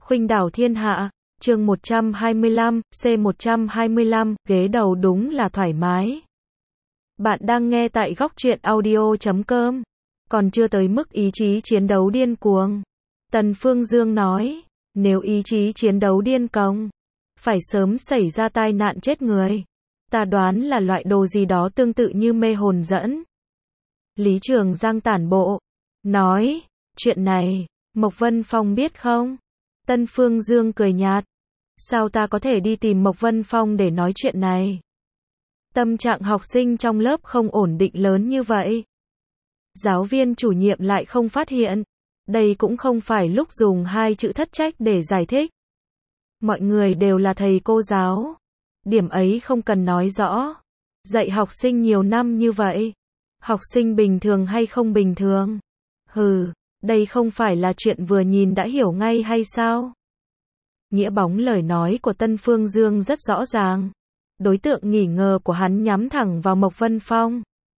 Khuynh đảo thiên hạ, chương 125, C125, ghế đầu đúng là thoải mái. Bạn đang nghe tại góc truyện audio.com. Còn chưa tới mức ý chí chiến đấu điên cuồng. Tần Phương Dương nói, nếu ý chí chiến đấu điên cuồng, phải sớm xảy ra tai nạn chết người. Ta đoán là loại đồ gì đó tương tự như mê hồn dẫn. Lý Trường Giang tản bộ, nói, chuyện này, Mộc Vân Phong biết không? Tân Phương Dương cười nhạt, sao ta có thể đi tìm Mộc Vân Phong để nói chuyện này? Tâm trạng học sinh trong lớp không ổn định lớn như vậy. Giáo viên chủ nhiệm lại không phát hiện. Đây cũng không phải lúc dùng hai chữ thất trách để giải thích. Mọi người đều là thầy cô giáo. Điểm ấy không cần nói rõ. Dạy học sinh nhiều năm như vậy. Học sinh bình thường hay không bình thường? Hừ, đây không phải là chuyện vừa nhìn đã hiểu ngay hay sao? Nghĩa bóng lời nói của Tân Phương Dương rất rõ ràng. Đối tượng nghi ngờ của hắn nhắm thẳng vào Mộc Vân Phong.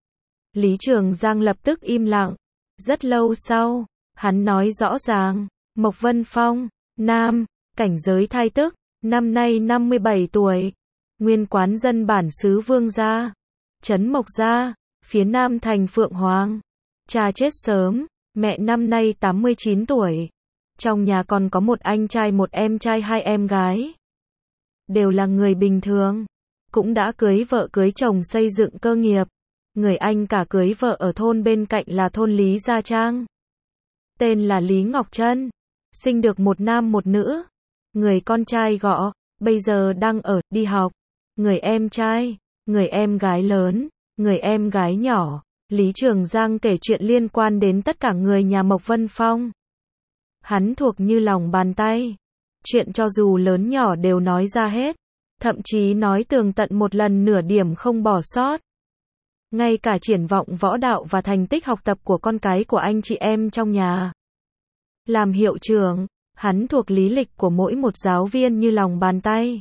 Lý Trường Giang lập tức im lặng. Rất lâu sau, hắn nói rõ ràng, Mộc Vân Phong, nam, cảnh giới thai tức, năm nay 57 tuổi, nguyên quán dân bản xứ Vương gia, trấn Mộc gia, phía nam thành Phượng Hoàng. Cha chết sớm, mẹ năm nay 89 tuổi. Trong nhà còn có một anh trai một em trai hai em gái. Đều là người bình thường, cũng đã cưới vợ cưới chồng xây dựng cơ nghiệp. Người anh cả cưới vợ ở thôn bên cạnh là thôn Lý Gia Trang. Tên là Lý Ngọc Trân, sinh được một nam một nữ. Người con trai gọ, bây giờ đang ở, đi học. Người em trai, người em gái lớn, người em gái nhỏ. Lý Trường Giang kể chuyện liên quan đến tất cả người nhà Mộc Vân Phong. Hắn thuộc như lòng bàn tay. Chuyện cho dù lớn nhỏ đều nói ra hết. Thậm chí nói tường tận một lần nửa điểm không bỏ sót. Ngay cả triển vọng võ đạo và thành tích học tập của con cái của anh chị em trong nhà. Làm hiệu trưởng, hắn thuộc lý lịch của mỗi một giáo viên như lòng bàn tay.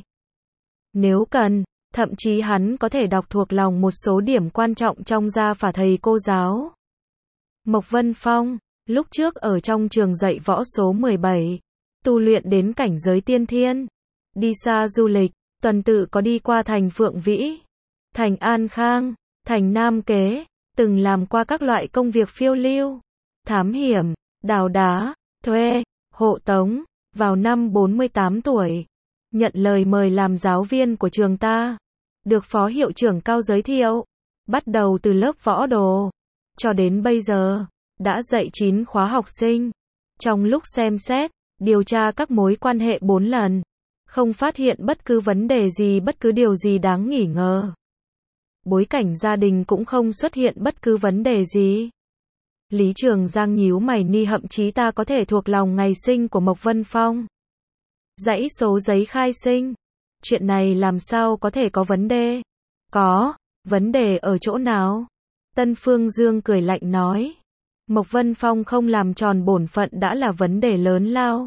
Nếu cần, thậm chí hắn có thể đọc thuộc lòng một số điểm quan trọng trong gia phả thầy cô giáo. Mộc Vân Phong, lúc trước ở trong trường dạy võ số 17, tu luyện đến cảnh giới tiên thiên. Đi xa du lịch, tuần tự có đi qua thành Phượng Vĩ, thành An Khang, thành Nam Kế, từng làm qua các loại công việc phiêu lưu, thám hiểm, đào đá, thuê, hộ tống. Vào năm 48 tuổi, nhận lời mời làm giáo viên của trường ta, được phó hiệu trưởng Cao giới thiệu, bắt đầu từ lớp võ đồ, cho đến bây giờ, đã dạy 9 khóa học sinh. Trong lúc xem xét, điều tra các mối quan hệ 4 lần, không phát hiện bất cứ vấn đề gì, bất cứ điều gì đáng nghi ngờ. Bối cảnh gia đình cũng không xuất hiện bất cứ vấn đề gì. Lý Trường Giang nhíu mày ni, hậm chí ta có thể thuộc lòng ngày sinh của Mộc Vân Phong. Dãy số giấy khai sinh. Chuyện này làm sao có thể có vấn đề? Có, vấn đề ở chỗ nào? Tân Phương Dương cười lạnh nói. Mộc Vân Phong không làm tròn bổn phận đã là vấn đề lớn lao.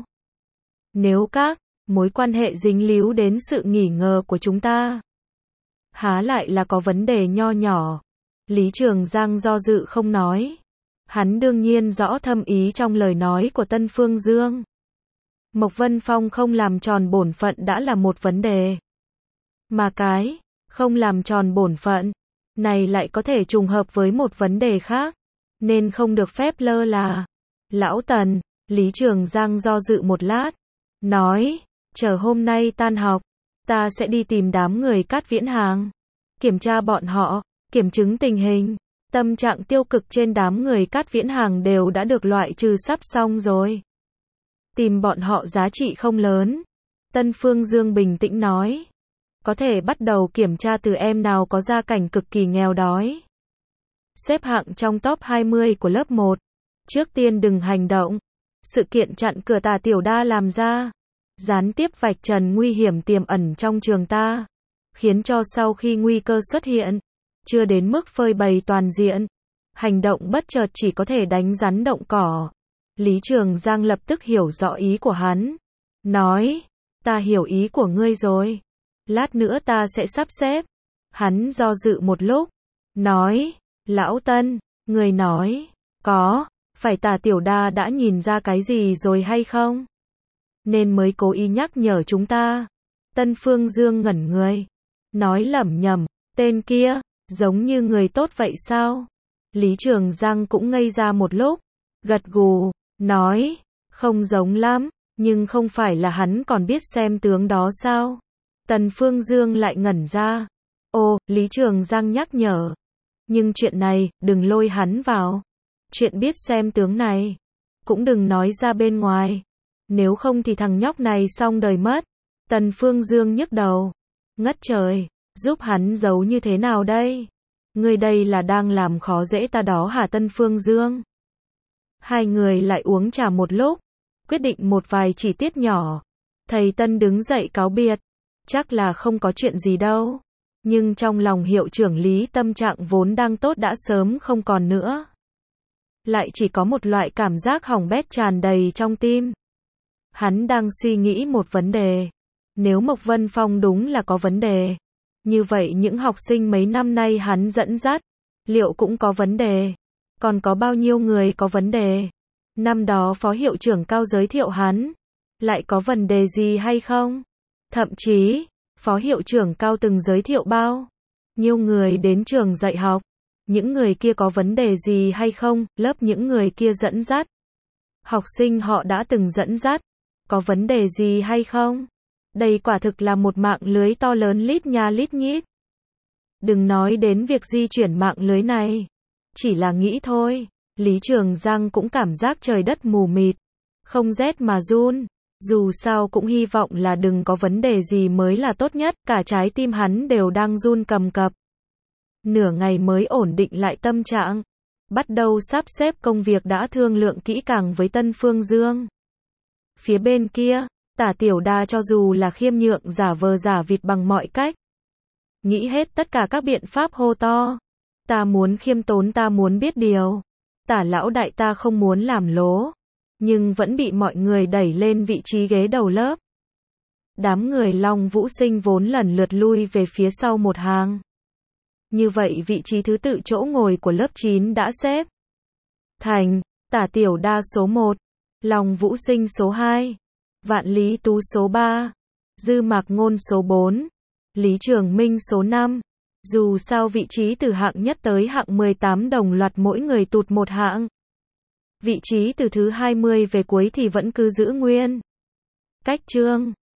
Nếu các mối quan hệ dính líu đến sự nghi ngờ của chúng ta, há lại là có vấn đề nho nhỏ. Lý Trường Giang do dự không nói. Hắn đương nhiên rõ thâm ý trong lời nói của Tân Phương Dương. Mộc Vân Phong không làm tròn bổn phận đã là một vấn đề. Mà cái không làm tròn bổn phận này lại có thể trùng hợp với một vấn đề khác, nên không được phép lơ là. Lão Tần, Lý Trường Giang do dự một lát, nói, chờ hôm nay tan học, ta sẽ đi tìm đám người Cát Viễn Hàng, kiểm tra bọn họ, kiểm chứng tình hình. Tâm trạng tiêu cực trên đám người Cát Viễn Hàng đều đã được loại trừ sắp xong rồi. Tìm bọn họ giá trị không lớn. Tân Phương Dương bình tĩnh nói. Có thể bắt đầu kiểm tra từ em nào có gia cảnh cực kỳ nghèo đói. Xếp hạng trong top 20 của lớp 1. Trước tiên đừng hành động. Sự kiện chặn cửa Tà Tiểu Đa làm ra, gián tiếp vạch trần nguy hiểm tiềm ẩn trong trường ta, khiến cho sau khi nguy cơ xuất hiện, chưa đến mức phơi bày toàn diện. Hành động bất chợt chỉ có thể đánh rắn động cỏ. Lý Trường Giang lập tức hiểu rõ ý của hắn. Nói, ta hiểu ý của ngươi rồi. Lát nữa ta sẽ sắp xếp. Hắn do dự một lúc. Nói, Lão Tân, người nói, có, phải Tà Tiểu Đa đã nhìn ra cái gì rồi hay không? nên mới cố ý nhắc nhở chúng ta. Tân Phương Dương ngẩn người, nói lẩm nhẩm, tên kia, giống như người tốt vậy sao? Lý Trường Giang cũng ngây ra một lúc, gật gù, nói, không giống lắm, nhưng không phải là hắn còn biết xem tướng đó sao? Tần Phương Dương lại ngẩn ra. Ồ, Lý Trường Giang nhắc nhở. Nhưng chuyện này, đừng lôi hắn vào. Chuyện biết xem tướng này, cũng đừng nói ra bên ngoài. Nếu không thì thằng nhóc này xong đời mất. Tần Phương Dương nhức đầu. Ngất trời, giúp hắn giấu như thế nào đây? Ngươi đây là đang làm khó dễ ta đó hả Tân Phương Dương? Hai người lại uống trà một lúc, quyết định một vài chi tiết nhỏ. Thầy Tân đứng dậy cáo biệt. Chắc là không có chuyện gì đâu. Nhưng trong lòng hiệu trưởng Lý tâm trạng vốn đang tốt đã sớm không còn nữa. Lại chỉ có một loại cảm giác hỏng bét tràn đầy trong tim. Hắn đang suy nghĩ một vấn đề. Nếu Mộc Vân Phong đúng là có vấn đề, như vậy những học sinh mấy năm nay hắn dẫn dắt, liệu cũng có vấn đề? Còn có bao nhiêu người có vấn đề? Năm đó phó hiệu trưởng Cao giới thiệu hắn, lại có vấn đề gì hay không? Thậm chí, phó hiệu trưởng Cao từng giới thiệu bao nhiêu người đến trường dạy học, những người kia có vấn đề gì hay không? Lớp những người kia dẫn dắt, học sinh họ đã từng dẫn dắt, có vấn đề gì hay không? Đây quả thực là một mạng lưới to lớn lít nha lít nhít. Đừng nói đến việc di chuyển mạng lưới này, chỉ là nghĩ thôi, Lý Trường Giang cũng cảm giác trời đất mù mịt, không rét mà run. Dù sao cũng hy vọng là đừng có vấn đề gì mới là tốt nhất, cả trái tim hắn đều đang run cầm cập. Nửa ngày mới ổn định lại tâm trạng, bắt đầu sắp xếp công việc đã thương lượng kỹ càng với Tân Phương Dương. Phía bên kia, Tả Tiểu Đa cho dù là khiêm nhượng giả vờ giả vịt bằng mọi cách, nghĩ hết tất cả các biện pháp hô to. Ta muốn khiêm tốn, ta muốn biết điều. Tả lão đại ta không muốn làm lố. Nhưng vẫn bị mọi người đẩy lên vị trí ghế đầu lớp. Đám người Long Vũ Sinh vốn lần lượt lui về phía sau một hàng. Như vậy vị trí thứ tự chỗ ngồi của lớp 9 đã xếp thành Tả Tiểu Đa số 1, Long Vũ Sinh số 2, Vạn Lý Tú số 3, Dư Mạc Ngôn số 4, Lý Trường Minh số 5. Dù sao vị trí từ hạng nhất tới hạng 18 đồng loạt mỗi người tụt một hạng. Vị trí từ thứ 20 về cuối thì vẫn cứ giữ nguyên. Cách chương